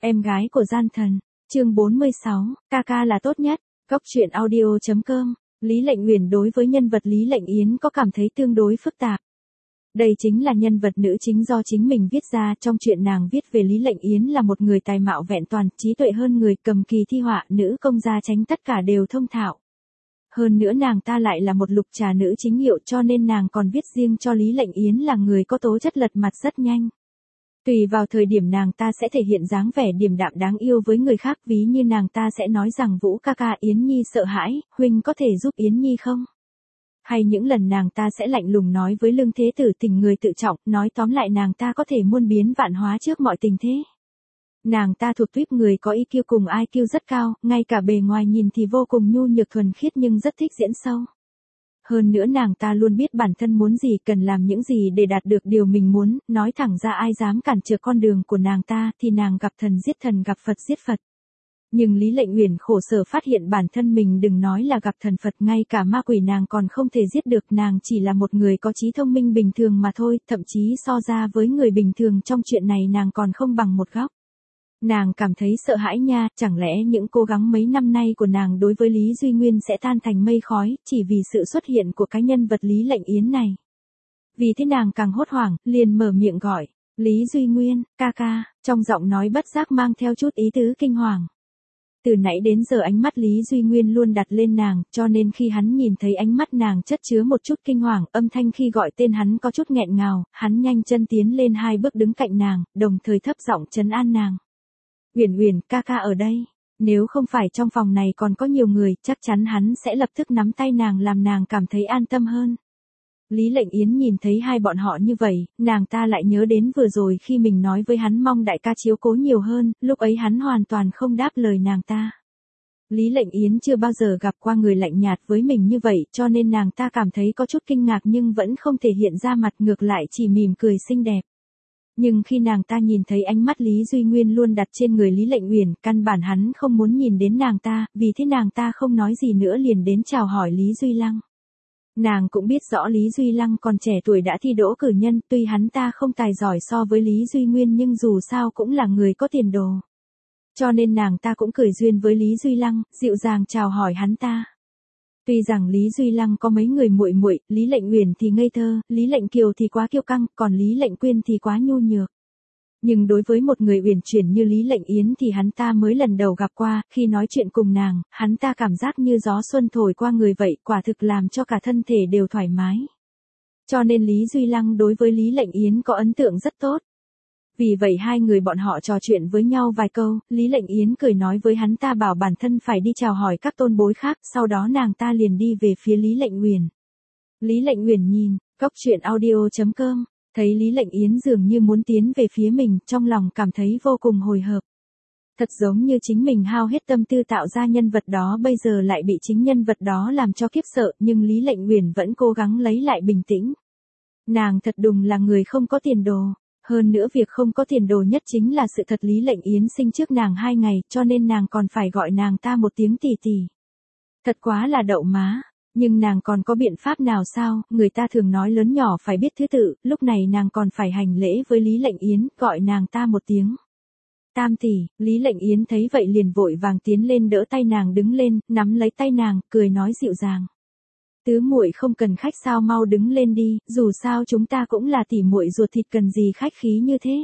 Em gái của gian thần, chương 46, ca ca là tốt nhất, góc truyện audio.com, Lý Lệnh Uyển đối với nhân vật Lý Lệnh Yến có cảm thấy tương đối phức tạp. Đây chính là nhân vật nữ chính do chính mình viết ra. Trong chuyện nàng viết về Lý Lệnh Yến là một người tài mạo vẹn toàn, trí tuệ hơn người, cầm kỳ thi họa, nữ công gia chánh tất cả đều thông thạo. Hơn nữa nàng ta lại là một lục trà nữ chính hiệu, cho nên nàng còn viết riêng cho Lý Lệnh Yến là người có tố chất lật mặt rất nhanh. Tùy vào thời điểm nàng ta sẽ thể hiện dáng vẻ điềm đạm đáng yêu với người khác, ví như nàng ta sẽ nói rằng Vũ ca ca, Yến Nhi sợ hãi, huynh có thể giúp Yến Nhi không? Hay những lần nàng ta sẽ lạnh lùng nói với Lương Thế Tử tình người tự trọng, nói tóm lại nàng ta có thể muôn biến vạn hóa trước mọi tình thế. Nàng ta thuộc tuýp người có IQ cùng IQ rất cao, ngay cả bề ngoài nhìn thì vô cùng nhu nhược thuần khiết nhưng rất thích diễn sâu. Hơn nữa nàng ta luôn biết bản thân muốn gì, cần làm những gì để đạt được điều mình muốn, nói thẳng ra ai dám cản trở con đường của nàng ta thì nàng gặp thần giết thần, gặp Phật giết Phật. Nhưng Lý Lệnh Uyển khổ sở phát hiện bản thân mình đừng nói là gặp thần Phật, ngay cả ma quỷ nàng còn không thể giết được, nàng chỉ là một người có trí thông minh bình thường mà thôi, thậm chí so ra với người bình thường trong chuyện này nàng còn không bằng một góc. Nàng cảm thấy sợ hãi nha, chẳng lẽ những cố gắng mấy năm nay của nàng đối với Lý Duy Nguyên sẽ tan thành mây khói, chỉ vì sự xuất hiện của cái nhân vật Lý Lệnh Yến này. Vì thế nàng càng hốt hoảng, liền mở miệng gọi, Lý Duy Nguyên, ca ca, trong giọng nói bất giác mang theo chút ý tứ kinh hoàng. Từ nãy đến giờ ánh mắt Lý Duy Nguyên luôn đặt lên nàng, cho nên khi hắn nhìn thấy ánh mắt nàng chất chứa một chút kinh hoàng, âm thanh khi gọi tên hắn có chút nghẹn ngào, hắn nhanh chân tiến lên 2 bước đứng cạnh nàng, đồng thời thấp giọng trấn an nàng. Uyển Uyển, ca ca ở đây, nếu không phải trong phòng này còn có nhiều người, chắc chắn hắn sẽ lập tức nắm tay nàng làm nàng cảm thấy an tâm hơn. Lý Lệnh Yến nhìn thấy hai bọn họ như vậy, nàng ta lại nhớ đến vừa rồi khi mình nói với hắn mong đại ca chiếu cố nhiều hơn, lúc ấy hắn hoàn toàn không đáp lời nàng ta. Lý Lệnh Yến chưa bao giờ gặp qua người lạnh nhạt với mình như vậy, cho nên nàng ta cảm thấy có chút kinh ngạc nhưng vẫn không thể hiện ra mặt, ngược lại chỉ mỉm cười xinh đẹp. Nhưng khi nàng ta nhìn thấy ánh mắt Lý Duy Nguyên luôn đặt trên người Lý Lệnh Uyển, căn bản hắn không muốn nhìn đến nàng ta, vì thế nàng ta không nói gì nữa liền đến chào hỏi Lý Duy Lăng. Nàng cũng biết rõ Lý Duy Lăng còn trẻ tuổi đã thi đỗ cử nhân, tuy hắn ta không tài giỏi so với Lý Duy Nguyên nhưng dù sao cũng là người có tiền đồ. Cho nên nàng ta cũng cười duyên với Lý Duy Lăng, dịu dàng chào hỏi hắn ta. Tuy rằng Lý Duy Lăng có mấy người muội muội, Lý Lệnh Uyển thì ngây thơ, Lý Lệnh Kiều thì quá kiêu căng, còn Lý Lệnh Quyên thì quá nhu nhược. Nhưng đối với một người uyển chuyển như Lý Lệnh Yến thì hắn ta mới lần đầu gặp qua, khi nói chuyện cùng nàng, hắn ta cảm giác như gió xuân thổi qua người vậy, quả thực làm cho cả thân thể đều thoải mái. Cho nên Lý Duy Lăng đối với Lý Lệnh Yến có ấn tượng rất tốt. Vì vậy hai người bọn họ trò chuyện với nhau vài câu, Lý Lệnh Yến cười nói với hắn ta bảo bản thân phải đi chào hỏi các tôn bối khác, sau đó nàng ta liền đi về phía Lý Lệnh Uyển. Lý Lệnh Uyển nhìn, góc truyện audio.com, thấy Lý Lệnh Yến dường như muốn tiến về phía mình, trong lòng cảm thấy vô cùng hồi hộp. Thật giống như chính mình hao hết tâm tư tạo ra nhân vật đó bây giờ lại bị chính nhân vật đó làm cho khiếp sợ, nhưng Lý Lệnh Uyển vẫn cố gắng lấy lại bình tĩnh. Nàng thật đùng là người không có tiền đồ. Hơn nữa việc không có tiền đồ nhất chính là sự thật, Lý Lệnh Yến sinh trước nàng 2 ngày, cho nên nàng còn phải gọi nàng ta một tiếng tỷ tỷ. Thật quá là đậu má, nhưng nàng còn có biện pháp nào sao, người ta thường nói lớn nhỏ phải biết thứ tự, lúc này nàng còn phải hành lễ với Lý Lệnh Yến, gọi nàng ta một tiếng tam tỷ. Lý Lệnh Yến thấy vậy liền vội vàng tiến lên đỡ tay nàng đứng lên, nắm lấy tay nàng, cười nói dịu dàng. Tứ muội không cần khách sao, mau đứng lên đi, dù sao chúng ta cũng là tỷ muội ruột thịt, cần gì khách khí như thế.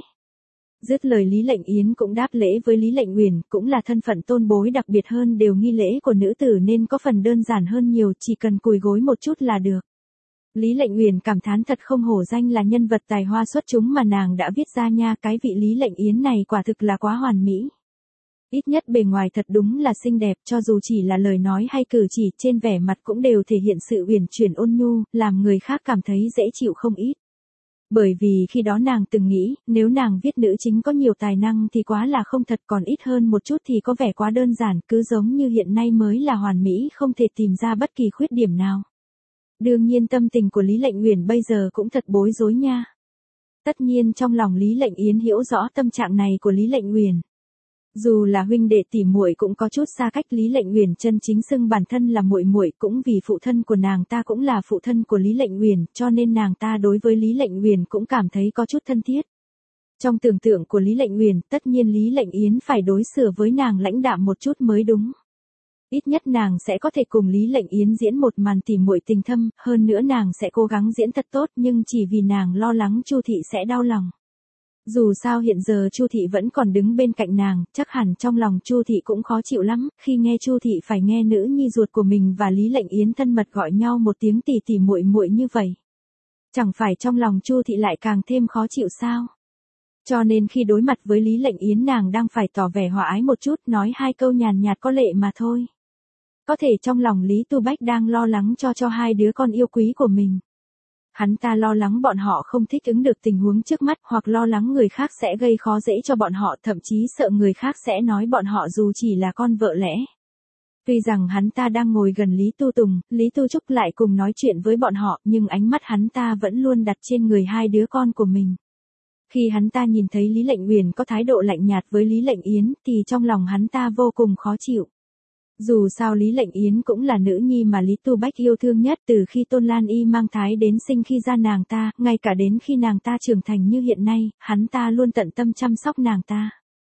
Dứt lời Lý Lệnh Yến cũng đáp lễ với Lý Lệnh Uyển, cũng là thân phận tôn bối đặc biệt hơn, đều nghi lễ của nữ tử nên có phần đơn giản hơn nhiều, chỉ cần cúi gối một chút là được. Lý Lệnh Uyển cảm thán thật không hổ danh là nhân vật tài hoa xuất chúng mà nàng đã viết ra nha, cái vị Lý Lệnh Yến này quả thực là quá hoàn mỹ. Ít nhất bề ngoài thật đúng là xinh đẹp, cho dù chỉ là lời nói hay cử chỉ, trên vẻ mặt cũng đều thể hiện sự uyển chuyển ôn nhu, làm người khác cảm thấy dễ chịu không ít. Bởi vì khi đó nàng từng nghĩ, nếu nàng viết nữ chính có nhiều tài năng thì quá là không thật, còn ít hơn một chút thì có vẻ quá đơn giản, cứ giống như hiện nay mới là hoàn mỹ, không thể tìm ra bất kỳ khuyết điểm nào. Đương nhiên tâm tình của Lý Lệnh Uyển bây giờ cũng thật bối rối nha. Tất nhiên trong lòng Lý Lệnh Yến hiểu rõ tâm trạng này của Lý Lệnh Uyển. Dù là huynh đệ tỷ muội cũng có chút xa cách, Lý Lệnh Uyển chân chính xưng bản thân là muội muội, cũng vì phụ thân của nàng ta cũng là phụ thân của Lý Lệnh Uyển, cho nên nàng ta đối với Lý Lệnh Uyển cũng cảm thấy có chút thân thiết. Trong tưởng tượng của Lý Lệnh Uyển, tất nhiên Lý Lệnh Yến phải đối xử với nàng lãnh đạm một chút mới đúng. Ít nhất nàng sẽ có thể cùng Lý Lệnh Yến diễn một màn tỉ muội tình thâm, hơn nữa nàng sẽ cố gắng diễn thật tốt nhưng chỉ vì nàng lo lắng Chu Thị sẽ đau lòng. Dù sao hiện giờ Chu Thị vẫn còn đứng bên cạnh nàng, chắc hẳn trong lòng Chu Thị cũng khó chịu lắm, khi nghe Chu Thị phải nghe nữ nhi ruột của mình và Lý Lệnh Yến thân mật gọi nhau một tiếng tỉ tỉ muội muội như vậy. Chẳng phải trong lòng Chu Thị lại càng thêm khó chịu sao? Cho nên khi đối mặt với Lý Lệnh Yến nàng đang phải tỏ vẻ hòa ái một chút, nói hai câu nhàn nhạt có lệ mà thôi. Có thể trong lòng Lý Tu Bách đang lo lắng cho hai đứa con yêu quý của mình. Hắn ta lo lắng bọn họ không thích ứng được tình huống trước mắt, hoặc lo lắng người khác sẽ gây khó dễ cho bọn họ, thậm chí sợ người khác sẽ nói bọn họ dù chỉ là con vợ lẽ. Tuy rằng hắn ta đang ngồi gần Lý Tu Tùng, Lý Tu Trúc lại cùng nói chuyện với bọn họ, nhưng ánh mắt hắn ta vẫn luôn đặt trên người hai đứa con của mình. Khi hắn ta nhìn thấy Lý Lệnh Uyển có thái độ lạnh nhạt với Lý Lệnh Yến, thì trong lòng hắn ta vô cùng khó chịu. Dù sao Lý Lệnh Yến cũng là nữ nhi mà Lý Tu Bách yêu thương nhất từ khi Tôn Lan Y mang thái đến sinh khi ra nàng ta, ngay cả đến khi nàng ta trưởng thành như hiện nay, hắn ta luôn tận tâm chăm sóc nàng ta.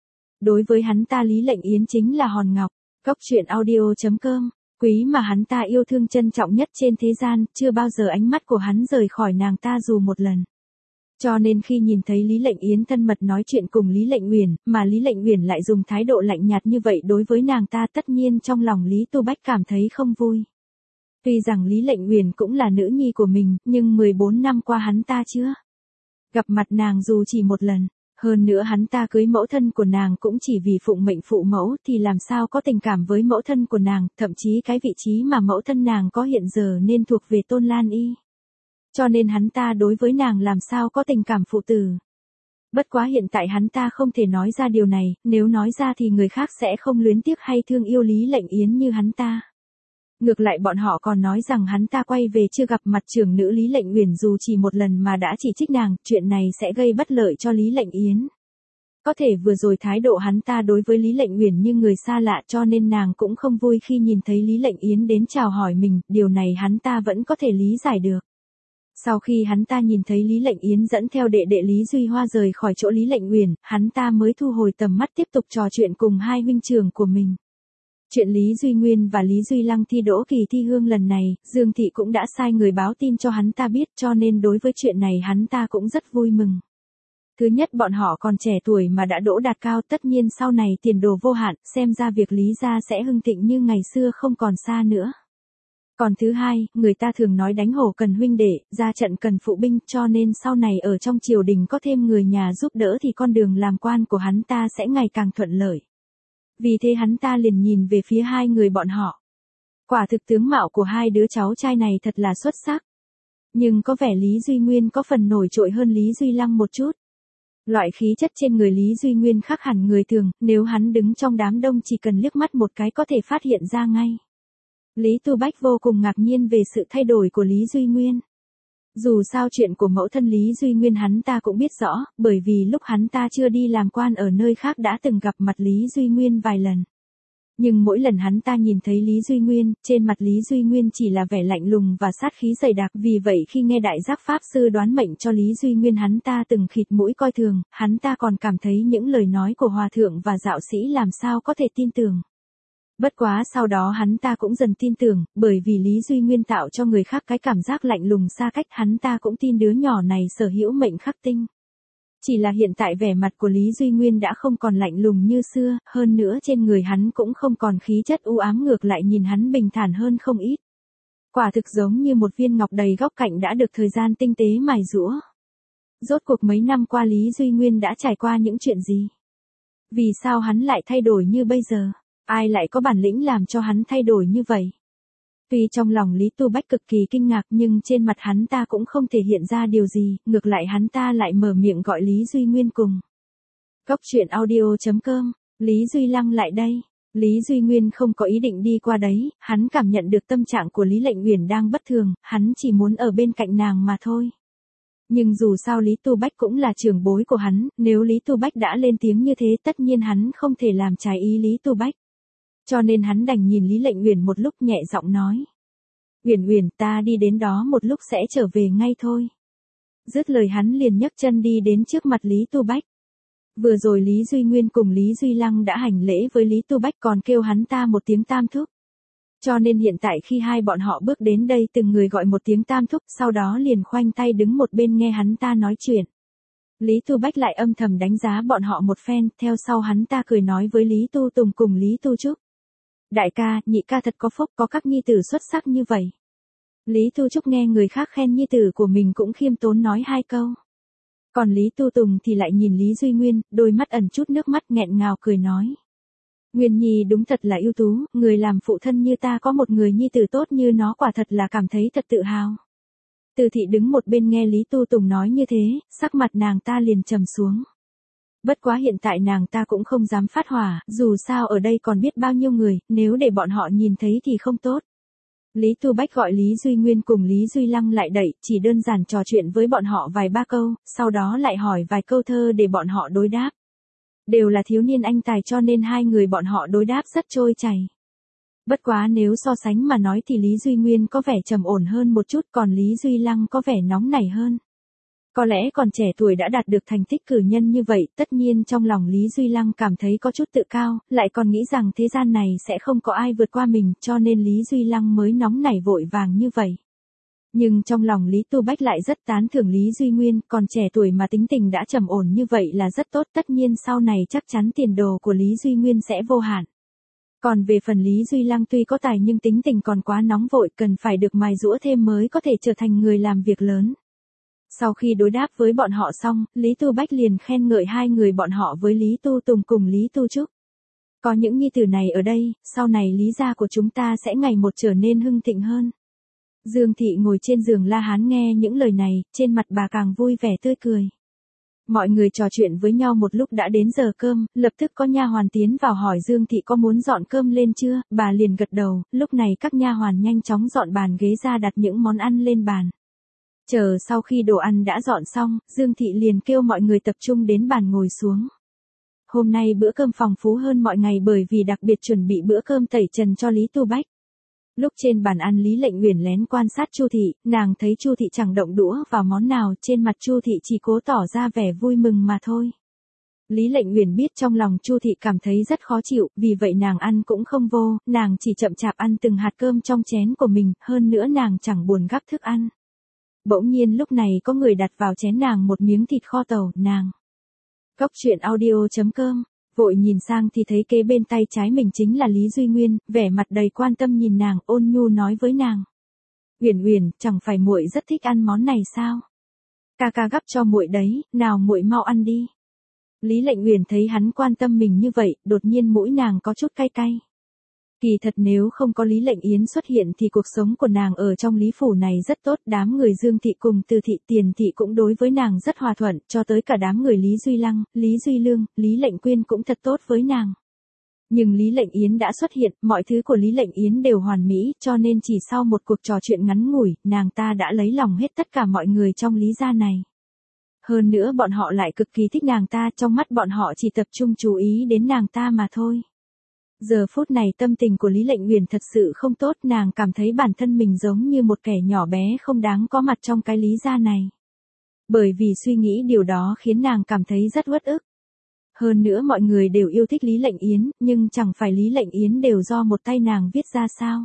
Đối với hắn ta Lý Lệnh Yến chính là hòn ngọc. Góc truyện audio.com, quý mà hắn ta yêu thương trân trọng nhất trên thế gian, chưa bao giờ ánh mắt của hắn rời khỏi nàng ta dù một lần. Cho nên khi nhìn thấy Lý Lệnh Yến thân mật nói chuyện cùng Lý Lệnh Uyển, mà Lý Lệnh Uyển lại dùng thái độ lạnh nhạt như vậy đối với nàng ta, tất nhiên trong lòng Lý Tu Bách cảm thấy không vui. Tuy rằng Lý Lệnh Uyển cũng là nữ nhi của mình, nhưng 14 năm qua hắn ta chưa gặp mặt nàng dù chỉ một lần. Hơn nữa hắn ta cưới mẫu thân của nàng cũng chỉ vì phụng mệnh phụ mẫu, thì làm sao có tình cảm với mẫu thân của nàng, thậm chí cái vị trí mà mẫu thân nàng có hiện giờ nên thuộc về Tôn Lan Y. Cho nên hắn ta đối với nàng làm sao có tình cảm phụ tử. Bất quá hiện tại hắn ta không thể nói ra điều này, nếu nói ra thì người khác sẽ không luyến tiếc hay thương yêu Lý Lệnh Yến như hắn ta. Ngược lại bọn họ còn nói rằng hắn ta quay về chưa gặp mặt trưởng nữ Lý Lệnh Uyển dù chỉ một lần mà đã chỉ trích nàng, chuyện này sẽ gây bất lợi cho Lý Lệnh Yến. Có thể vừa rồi thái độ hắn ta đối với Lý Lệnh Uyển như người xa lạ, cho nên nàng cũng không vui khi nhìn thấy Lý Lệnh Yến đến chào hỏi mình, điều này hắn ta vẫn có thể lý giải được. Sau khi hắn ta nhìn thấy Lý Lệnh Yến dẫn theo đệ đệ Lý Duy Hoa rời khỏi chỗ Lý Lệnh Uyển, hắn ta mới thu hồi tầm mắt tiếp tục trò chuyện cùng hai huynh trưởng của mình. Chuyện Lý Duy Nguyên và Lý Duy Lăng thi đỗ kỳ thi hương lần này, Dương Thị cũng đã sai người báo tin cho hắn ta biết, cho nên đối với chuyện này hắn ta cũng rất vui mừng. Thứ nhất, bọn họ còn trẻ tuổi mà đã đỗ đạt cao, tất nhiên sau này tiền đồ vô hạn, xem ra việc Lý gia sẽ hưng thịnh như ngày xưa không còn xa nữa. Còn thứ hai, người ta thường nói đánh hổ cần huynh đệ, ra trận cần phụ binh, cho nên sau này ở trong triều đình có thêm người nhà giúp đỡ thì con đường làm quan của hắn ta sẽ ngày càng thuận lợi. Vì thế hắn ta liền nhìn về phía hai người bọn họ. Quả thực tướng mạo của hai đứa cháu trai này thật là xuất sắc. Nhưng có vẻ Lý Duy Nguyên có phần nổi trội hơn Lý Duy Lăng một chút. Loại khí chất trên người Lý Duy Nguyên khác hẳn người thường, nếu hắn đứng trong đám đông chỉ cần liếc mắt một cái có thể phát hiện ra ngay. Lý Tu Bách vô cùng ngạc nhiên về sự thay đổi của Lý Duy Nguyên. Dù sao chuyện của mẫu thân Lý Duy Nguyên hắn ta cũng biết rõ, bởi vì lúc hắn ta chưa đi làm quan ở nơi khác đã từng gặp mặt Lý Duy Nguyên vài lần. Nhưng mỗi lần hắn ta nhìn thấy Lý Duy Nguyên, trên mặt Lý Duy Nguyên chỉ là vẻ lạnh lùng và sát khí dày đặc. Vì vậy khi nghe Đại Giác Pháp Sư đoán mệnh cho Lý Duy Nguyên hắn ta từng khịt mũi coi thường, hắn ta còn cảm thấy những lời nói của Hòa Thượng và Dạo Sĩ làm sao có thể tin tưởng. Bất quá sau đó hắn ta cũng dần tin tưởng, bởi vì Lý Duy Nguyên tạo cho người khác cái cảm giác lạnh lùng xa cách, hắn ta cũng tin đứa nhỏ này sở hữu mệnh khắc tinh. Chỉ là hiện tại vẻ mặt của Lý Duy Nguyên đã không còn lạnh lùng như xưa, hơn nữa trên người hắn cũng không còn khí chất u ám, ngược lại nhìn hắn bình thản hơn không ít. Quả thực giống như một viên ngọc đầy góc cạnh đã được thời gian tinh tế mài giũa. Rốt cuộc mấy năm qua Lý Duy Nguyên đã trải qua những chuyện gì? Vì sao hắn lại thay đổi như bây giờ? Ai lại có bản lĩnh làm cho hắn thay đổi như vậy? Tuy trong lòng Lý Tu Bách cực kỳ kinh ngạc nhưng trên mặt hắn ta cũng không thể hiện ra điều gì, ngược lại hắn ta lại mở miệng gọi Lý Duy Nguyên cùng. Góc truyện audio.com, Lý Duy Lăng lại đây. Lý Duy Nguyên không có ý định đi qua đấy, hắn cảm nhận được tâm trạng của Lý Lệnh Uyển đang bất thường, hắn chỉ muốn ở bên cạnh nàng mà thôi. Nhưng dù sao Lý Tu Bách cũng là trưởng bối của hắn, nếu Lý Tu Bách đã lên tiếng như thế tất nhiên hắn không thể làm trái ý Lý Tu Bách. Cho nên hắn đành nhìn Lý Lệnh Uyển một lúc nhẹ giọng nói. Uyển Uyển, ta đi đến đó một lúc sẽ trở về ngay thôi. Dứt lời hắn liền nhấc chân đi đến trước mặt Lý Tu Bách. Vừa rồi Lý Duy Nguyên cùng Lý Duy Lăng đã hành lễ với Lý Tu Bách còn kêu hắn ta một tiếng tam thúc. Cho nên hiện tại khi hai bọn họ bước đến đây từng người gọi một tiếng tam thúc, sau đó liền khoanh tay đứng một bên nghe hắn ta nói chuyện. Lý Tu Bách lại âm thầm đánh giá bọn họ một phen, theo sau hắn ta cười nói với Lý Tu Tùng cùng Lý Tu Trúc. Đại ca, nhị ca thật có phúc, có các nhi tử xuất sắc như vậy. Lý Tu Trúc nghe người khác khen nhi tử của mình cũng khiêm tốn nói hai câu. Còn Lý Tu Tùng thì lại nhìn Lý Duy Nguyên, đôi mắt ẩn chút nước mắt nghẹn ngào cười nói. Nguyên Nhi đúng thật là ưu tú, người làm phụ thân như ta có một người nhi tử tốt như nó quả thật là cảm thấy thật tự hào. Từ thị đứng một bên nghe Lý Tu Tùng nói như thế, sắc mặt nàng ta liền trầm xuống. Bất quá hiện tại nàng ta cũng không dám phát hỏa, dù sao ở đây còn biết bao nhiêu người, nếu để bọn họ nhìn thấy thì không tốt. Lý Tu Bách gọi Lý Duy Nguyên cùng Lý Duy Lăng lại đẩy, chỉ đơn giản trò chuyện với bọn họ vài ba câu, sau đó lại hỏi vài câu thơ để bọn họ đối đáp. Đều là thiếu niên anh tài cho nên hai người bọn họ đối đáp rất trôi chảy. Bất quá nếu so sánh mà nói thì Lý Duy Nguyên có vẻ trầm ổn hơn một chút, còn Lý Duy Lăng có vẻ nóng nảy hơn. Có lẽ còn trẻ tuổi đã đạt được thành tích cử nhân như vậy, tất nhiên trong lòng Lý Duy Lăng cảm thấy có chút tự cao, lại còn nghĩ rằng thế gian này sẽ không có ai vượt qua mình, cho nên Lý Duy Lăng mới nóng nảy vội vàng như vậy. Nhưng trong lòng Lý Tu Bách lại rất tán thưởng Lý Duy Nguyên, còn trẻ tuổi mà tính tình đã trầm ổn như vậy là rất tốt, tất nhiên sau này chắc chắn tiền đồ của Lý Duy Nguyên sẽ vô hạn. Còn về phần Lý Duy Lăng tuy có tài nhưng tính tình còn quá nóng vội, cần phải được mài giũa thêm mới có thể trở thành người làm việc lớn. Sau khi đối đáp với bọn họ xong, Lý Tu Bách liền khen ngợi hai người bọn họ với Lý Tu Tùng cùng Lý Tu Trúc. Có những nhi tử này ở đây, sau này Lý gia của chúng ta sẽ ngày một trở nên hưng thịnh hơn. Dương Thị ngồi trên giường La Hán nghe những lời này, trên mặt bà càng vui vẻ tươi cười. Mọi người trò chuyện với nhau một lúc đã đến giờ cơm, lập tức có nha hoàn tiến vào hỏi Dương Thị có muốn dọn cơm lên chưa, bà liền gật đầu, lúc này các nha hoàn nhanh chóng dọn bàn ghế ra đặt những món ăn lên bàn. Chờ sau khi đồ ăn đã dọn xong, Dương Thị liền kêu mọi người tập trung đến bàn ngồi xuống. Hôm nay bữa cơm phong phú hơn mọi ngày bởi vì đặc biệt chuẩn bị bữa cơm tẩy trần cho Lý Tu Bách. Lúc trên bàn ăn Lý Lệnh Uyển lén quan sát Chu Thị, nàng thấy Chu Thị chẳng động đũa vào món nào, trên mặt Chu Thị chỉ cố tỏ ra vẻ vui mừng mà thôi. Lý Lệnh Uyển biết trong lòng Chu Thị cảm thấy rất khó chịu, vì vậy nàng ăn cũng không vô, nàng chỉ chậm chạp ăn từng hạt cơm trong chén của mình, hơn nữa nàng chẳng buồn gắp thức ăn. Bỗng nhiên lúc này có người đặt vào chén nàng một miếng thịt kho tàu, nàng. Cốc truyện audio.com, vội nhìn sang thì thấy kế bên tay trái mình chính là Lý Duy Nguyên, vẻ mặt đầy quan tâm nhìn nàng, ôn nhu nói với nàng. Uyển Uyển, chẳng phải muội rất thích ăn món này sao? Ca ca gắp cho muội đấy, nào muội mau ăn đi. Lý Lệnh Uyển thấy hắn quan tâm mình như vậy, đột nhiên mũi nàng có chút cay cay. Kỳ thật nếu không có Lý Lệnh Yến xuất hiện thì cuộc sống của nàng ở trong Lý Phủ này rất tốt, đám người Dương Thị cùng Từ Thị Tiền Thị cũng đối với nàng rất hòa thuận, cho tới cả đám người Lý Duy Lăng, Lý Duy Lương, Lý Lệnh Quyên cũng thật tốt với nàng. Nhưng Lý Lệnh Yến đã xuất hiện, mọi thứ của Lý Lệnh Yến đều hoàn mỹ, cho nên chỉ sau một cuộc trò chuyện ngắn ngủi, nàng ta đã lấy lòng hết tất cả mọi người trong Lý gia này. Hơn nữa bọn họ lại cực kỳ thích nàng ta, trong mắt bọn họ chỉ tập trung chú ý đến nàng ta mà thôi. Giờ phút này tâm tình của Lý Lệnh Uyển thật sự không tốt, nàng cảm thấy bản thân mình giống như một kẻ nhỏ bé không đáng có mặt trong cái Lý gia này. Bởi vì suy nghĩ điều đó khiến nàng cảm thấy rất uất ức. Hơn nữa mọi người đều yêu thích Lý Lệnh Yến, nhưng chẳng phải Lý Lệnh Yến đều do một tay nàng viết ra sao.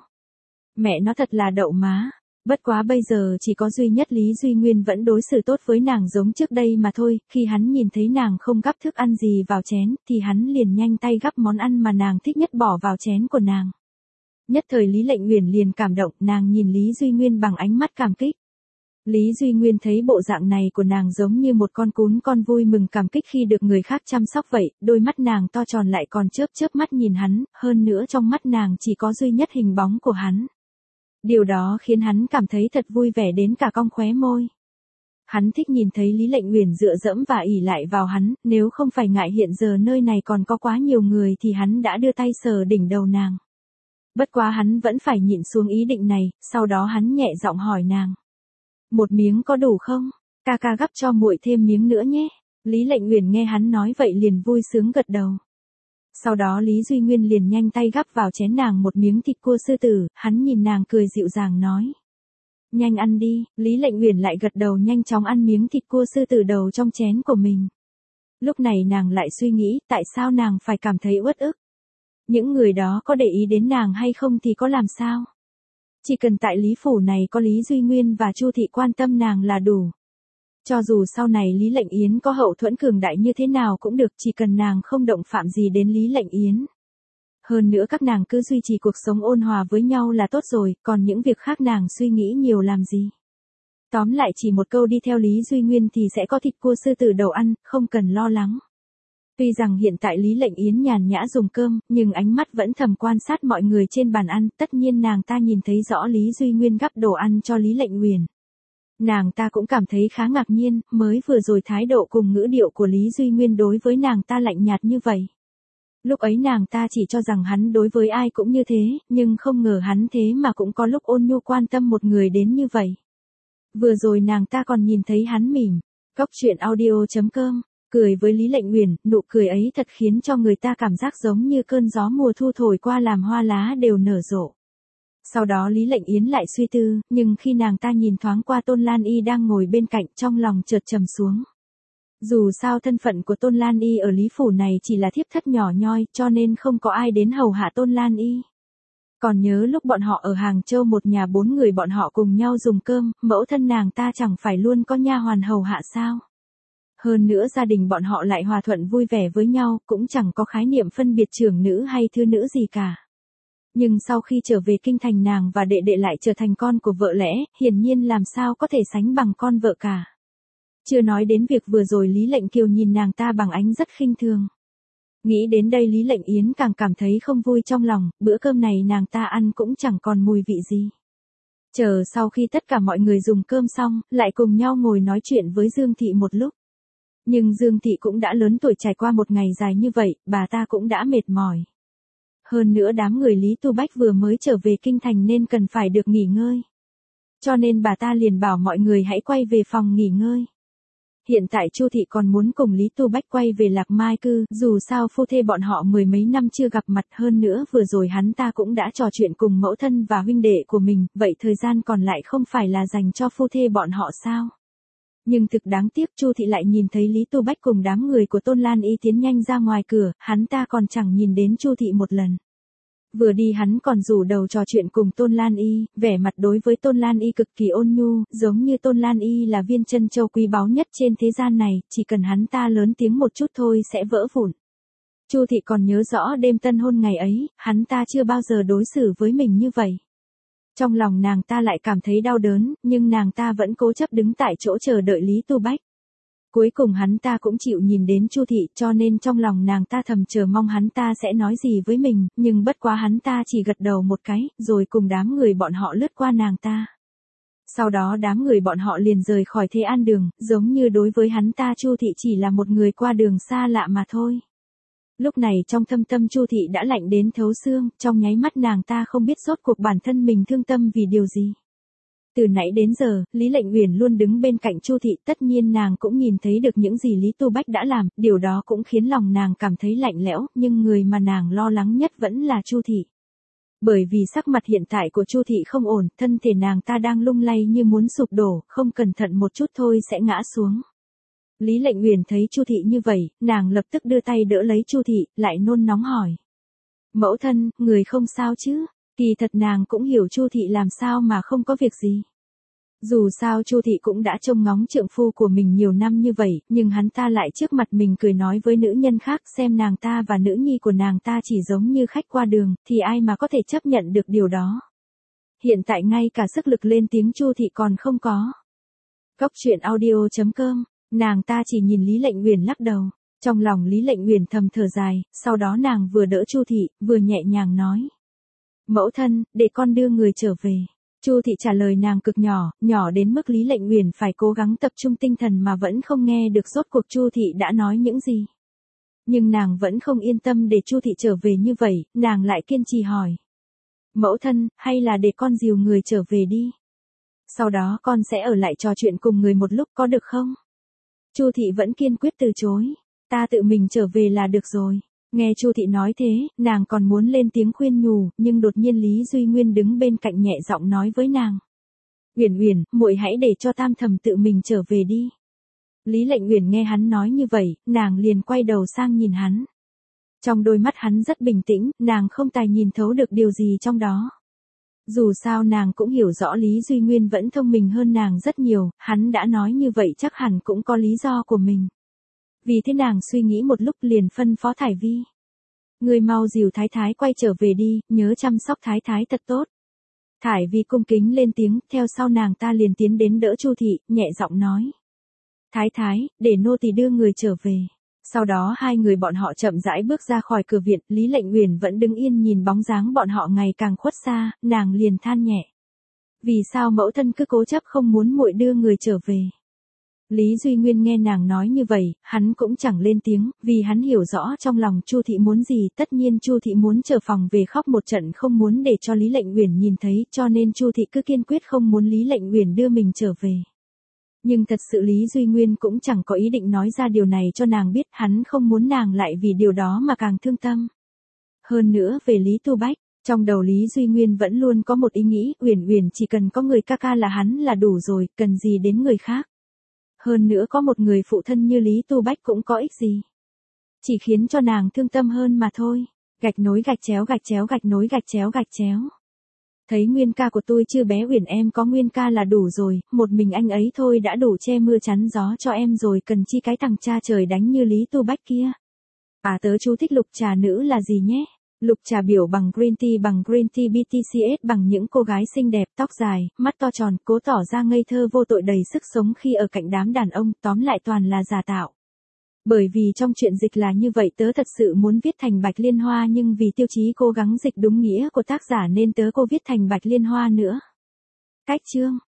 Mẹ nó thật là đậu má. Bất quá bây giờ chỉ có duy nhất Lý Duy Nguyên vẫn đối xử tốt với nàng giống trước đây mà thôi, khi hắn nhìn thấy nàng không gắp thức ăn gì vào chén, thì hắn liền nhanh tay gắp món ăn mà nàng thích nhất bỏ vào chén của nàng. Nhất thời Lý Lệnh Uyển liền cảm động, nàng nhìn Lý Duy Nguyên bằng ánh mắt cảm kích. Lý Duy Nguyên thấy bộ dạng này của nàng giống như một con cún con vui mừng cảm kích khi được người khác chăm sóc vậy, đôi mắt nàng to tròn lại còn chớp chớp mắt nhìn hắn, hơn nữa trong mắt nàng chỉ có duy nhất hình bóng của hắn. Điều đó khiến hắn cảm thấy thật vui vẻ đến cả cong khóe môi. Hắn thích nhìn thấy Lý Lệnh Uyển dựa dẫm và ỷ lại vào hắn, nếu không phải ngại hiện giờ nơi này còn có quá nhiều người thì hắn đã đưa tay sờ đỉnh đầu nàng. Bất quá hắn vẫn phải nhịn xuống ý định này, sau đó hắn nhẹ giọng hỏi nàng. Một miếng có đủ không? Ca ca gắp cho muội thêm miếng nữa nhé. Lý Lệnh Uyển nghe hắn nói vậy liền vui sướng gật đầu. Sau đó Lý Duy Nguyên liền nhanh tay gắp vào chén nàng một miếng thịt cua sư tử, hắn nhìn nàng cười dịu dàng nói. Nhanh ăn đi, Lý Lệnh Uyển lại gật đầu nhanh chóng ăn miếng thịt cua sư tử đầu trong chén của mình. Lúc này nàng lại suy nghĩ tại sao nàng phải cảm thấy uất ức. Những người đó có để ý đến nàng hay không thì có làm sao. Chỉ cần tại Lý Phủ này có Lý Duy Nguyên và Chu Thị quan tâm nàng là đủ. Cho dù sau này Lý Lệnh Yến có hậu thuẫn cường đại như thế nào cũng được, chỉ cần nàng không động phạm gì đến Lý Lệnh Yến. Hơn nữa các nàng cứ duy trì cuộc sống ôn hòa với nhau là tốt rồi, còn những việc khác nàng suy nghĩ nhiều làm gì. Tóm lại chỉ một câu đi theo Lý Duy Nguyên thì sẽ có thịt cua sư tử đầu ăn, không cần lo lắng. Tuy rằng hiện tại Lý Lệnh Yến nhàn nhã dùng cơm, nhưng ánh mắt vẫn thầm quan sát mọi người trên bàn ăn, tất nhiên nàng ta nhìn thấy rõ Lý Duy Nguyên gắp đồ ăn cho Lý Lệnh Uyển. Nàng ta cũng cảm thấy khá ngạc nhiên, mới vừa rồi thái độ cùng ngữ điệu của Lý Duy Nguyên đối với nàng ta lạnh nhạt như vậy. Lúc ấy nàng ta chỉ cho rằng hắn đối với ai cũng như thế, nhưng không ngờ hắn thế mà cũng có lúc ôn nhu quan tâm một người đến như vậy. Vừa rồi nàng ta còn nhìn thấy hắn mỉm. Cóc truyện audio.com, cười với Lý Lệnh Uyển, nụ cười ấy thật khiến cho người ta cảm giác giống như cơn gió mùa thu thổi qua làm hoa lá đều nở rộ. Sau đó Lý Lệnh Yến lại suy tư, nhưng khi nàng ta nhìn thoáng qua Tôn Lan Y đang ngồi bên cạnh trong lòng chợt trầm xuống. Dù sao thân phận của Tôn Lan Y ở Lý Phủ này chỉ là thiếp thất nhỏ nhoi, cho nên không có ai đến hầu hạ Tôn Lan Y. Còn nhớ lúc bọn họ ở Hàng Châu một nhà 4 người bọn họ cùng nhau dùng cơm, mẫu thân nàng ta chẳng phải luôn có nha hoàn hầu hạ sao? Hơn nữa gia đình bọn họ lại hòa thuận vui vẻ với nhau, cũng chẳng có khái niệm phân biệt trưởng nữ hay thư nữ gì cả. Nhưng sau khi trở về kinh thành nàng và đệ đệ lại trở thành con của vợ lẽ, hiển nhiên làm sao có thể sánh bằng con vợ cả. Chưa nói đến việc vừa rồi Lý Lệnh Kiều nhìn nàng ta bằng ánh rất khinh thường. Nghĩ đến đây Lý Lệnh Yến càng cảm thấy không vui trong lòng, bữa cơm này nàng ta ăn cũng chẳng còn mùi vị gì. Chờ sau khi tất cả mọi người dùng cơm xong, lại cùng nhau ngồi nói chuyện với Dương Thị một lúc. Nhưng Dương Thị cũng đã lớn tuổi, trải qua một ngày dài như vậy, bà ta cũng đã mệt mỏi. Hơn nữa đám người Lý Tu Bách vừa mới trở về kinh thành nên cần phải được nghỉ ngơi. Cho nên bà ta liền bảo mọi người hãy quay về phòng nghỉ ngơi. Hiện tại Chu Thị còn muốn cùng Lý Tu Bách quay về Lạc Mai cư, dù sao phu thê bọn họ mười mấy năm chưa gặp mặt, hơn nữa vừa rồi hắn ta cũng đã trò chuyện cùng mẫu thân và huynh đệ của mình, vậy thời gian còn lại không phải là dành cho phu thê bọn họ sao? Nhưng thực đáng tiếc Chu Thị lại nhìn thấy Lý Tu Bách cùng đám người của Tôn Lan Y tiến nhanh ra ngoài cửa, hắn ta còn chẳng nhìn đến Chu Thị một lần. Vừa đi hắn còn rủ đầu trò chuyện cùng Tôn Lan Y, vẻ mặt đối với Tôn Lan Y cực kỳ ôn nhu, giống như Tôn Lan Y là viên chân châu quý báu nhất trên thế gian này, chỉ cần hắn ta lớn tiếng một chút thôi sẽ vỡ vụn. Chu Thị còn nhớ rõ đêm tân hôn ngày ấy, hắn ta chưa bao giờ đối xử với mình như vậy. Trong lòng nàng ta lại cảm thấy đau đớn, nhưng nàng ta vẫn cố chấp đứng tại chỗ chờ đợi Lý Tu Bách. Cuối cùng hắn ta cũng chịu nhìn đến Chu Thị, cho nên trong lòng nàng ta thầm chờ mong hắn ta sẽ nói gì với mình, nhưng bất quá hắn ta chỉ gật đầu một cái, rồi cùng đám người bọn họ lướt qua nàng ta. Sau đó đám người bọn họ liền rời khỏi Thế An Đường, giống như đối với hắn ta Chu Thị chỉ là một người qua đường xa lạ mà thôi. Lúc này trong thâm tâm Chu Thị đã lạnh đến thấu xương, trong nháy mắt nàng ta không biết rốt cuộc bản thân mình thương tâm vì điều gì. Từ nãy đến giờ, Lý Lệnh Uyển luôn đứng bên cạnh Chu Thị, tất nhiên nàng cũng nhìn thấy được những gì Lý Tu Bách đã làm, điều đó cũng khiến lòng nàng cảm thấy lạnh lẽo, nhưng người mà nàng lo lắng nhất vẫn là Chu Thị. Bởi vì sắc mặt hiện tại của Chu Thị không ổn, thân thể nàng ta đang lung lay như muốn sụp đổ, không cẩn thận một chút thôi sẽ ngã xuống. Lý Lệnh Uyển thấy Chu Thị như vậy, nàng lập tức đưa tay đỡ lấy Chu Thị, lại nôn nóng hỏi. Mẫu thân, người không sao chứ? Kỳ thật nàng cũng hiểu Chu Thị làm sao mà không có việc gì. Dù sao Chu Thị cũng đã trông ngóng trượng phu của mình nhiều năm như vậy, nhưng hắn ta lại trước mặt mình cười nói với nữ nhân khác xem nàng ta và nữ nhi của nàng ta chỉ giống như khách qua đường, thì ai mà có thể chấp nhận được điều đó. Hiện tại ngay cả sức lực lên tiếng Chu Thị còn không có. Cóc truyện audio.com, nàng ta chỉ nhìn Lý Lệnh Uyển lắc đầu. Trong lòng Lý Lệnh Uyển thầm thở dài, sau đó nàng vừa đỡ Chu Thị, vừa nhẹ nhàng nói. Mẫu thân, để con đưa người trở về. Chu Thị trả lời nàng cực nhỏ, nhỏ đến mức Lý Lệnh Uyển phải cố gắng tập trung tinh thần mà vẫn không nghe được rốt cuộc Chu Thị đã nói những gì. Nhưng nàng vẫn không yên tâm để Chu Thị trở về như vậy, nàng lại kiên trì hỏi. Mẫu thân, hay là để con dìu người trở về đi. Sau đó con sẽ ở lại trò chuyện cùng người một lúc có được không? Chu Thị vẫn kiên quyết từ chối. Ta tự mình trở về là được rồi. Nghe Chu Thị nói thế, nàng còn muốn lên tiếng khuyên nhủ, nhưng đột nhiên Lý Duy Nguyên đứng bên cạnh nhẹ giọng nói với nàng. Uyển Uyển, muội hãy để cho Tam Thẩm tự mình trở về đi. Lý Lệnh Uyển nghe hắn nói như vậy, nàng liền quay đầu sang nhìn hắn. Trong đôi mắt hắn rất bình tĩnh, nàng không tài nhìn thấu được điều gì trong đó. Dù sao nàng cũng hiểu rõ Lý Duy Nguyên vẫn thông minh hơn nàng rất nhiều, hắn đã nói như vậy chắc hẳn cũng có lý do của mình. Vì thế nàng suy nghĩ một lúc liền phân phó Thải Vi. Người mau dìu Thái Thái quay trở về đi, nhớ chăm sóc Thái Thái thật tốt. Thải Vi cung kính lên tiếng, theo sau nàng ta liền tiến đến đỡ Chu Thị, nhẹ giọng nói. Thái Thái, để nô tỳ đưa người trở về. Sau đó hai người bọn họ chậm rãi bước ra khỏi cửa viện, Lý Lệnh Uyển vẫn đứng yên nhìn bóng dáng bọn họ ngày càng khuất xa, nàng liền than nhẹ. Vì sao mẫu thân cứ cố chấp không muốn muội đưa người trở về? Lý Duy Nguyên nghe nàng nói như vậy, hắn cũng chẳng lên tiếng, vì hắn hiểu rõ trong lòng Chu Thị muốn gì, tất nhiên Chu Thị muốn trở phòng về khóc một trận không muốn để cho Lý Lệnh Uyển nhìn thấy, cho nên Chu Thị cứ kiên quyết không muốn Lý Lệnh Uyển đưa mình trở về. Nhưng thật sự Lý Duy Nguyên cũng chẳng có ý định nói ra điều này cho nàng biết, hắn không muốn nàng lại vì điều đó mà càng thương tâm. Hơn nữa về Lý Tu Bách, trong đầu Lý Duy Nguyên vẫn luôn có một ý nghĩ, Uyển Uyển chỉ cần có người ca ca là hắn là đủ rồi, cần gì đến người khác. Hơn nữa có một người phụ thân như Lý Tu Bách cũng có ích gì. Chỉ khiến cho nàng thương tâm hơn mà thôi. Gạch nối gạch chéo gạch chéo gạch nối gạch chéo gạch chéo. Thấy nguyên ca của tôi chưa bé Uyển em có nguyên ca là đủ rồi, một mình anh ấy thôi đã đủ che mưa chắn gió cho em rồi, cần chi cái thằng cha trời đánh như Lý Tu Bách kia. Tớ chú thích lục trà nữ là gì nhé? Lục trà biểu bằng green tea BTCS bằng những cô gái xinh đẹp, tóc dài, mắt to tròn, cố tỏ ra ngây thơ vô tội đầy sức sống khi ở cạnh đám đàn ông, tóm lại toàn là giả tạo. Bởi vì trong chuyện dịch là như vậy tớ thật sự muốn viết thành Bạch Liên Hoa nhưng vì tiêu chí cố gắng dịch đúng nghĩa của tác giả nên tớ cô viết thành Bạch Liên Hoa nữa. Cách chương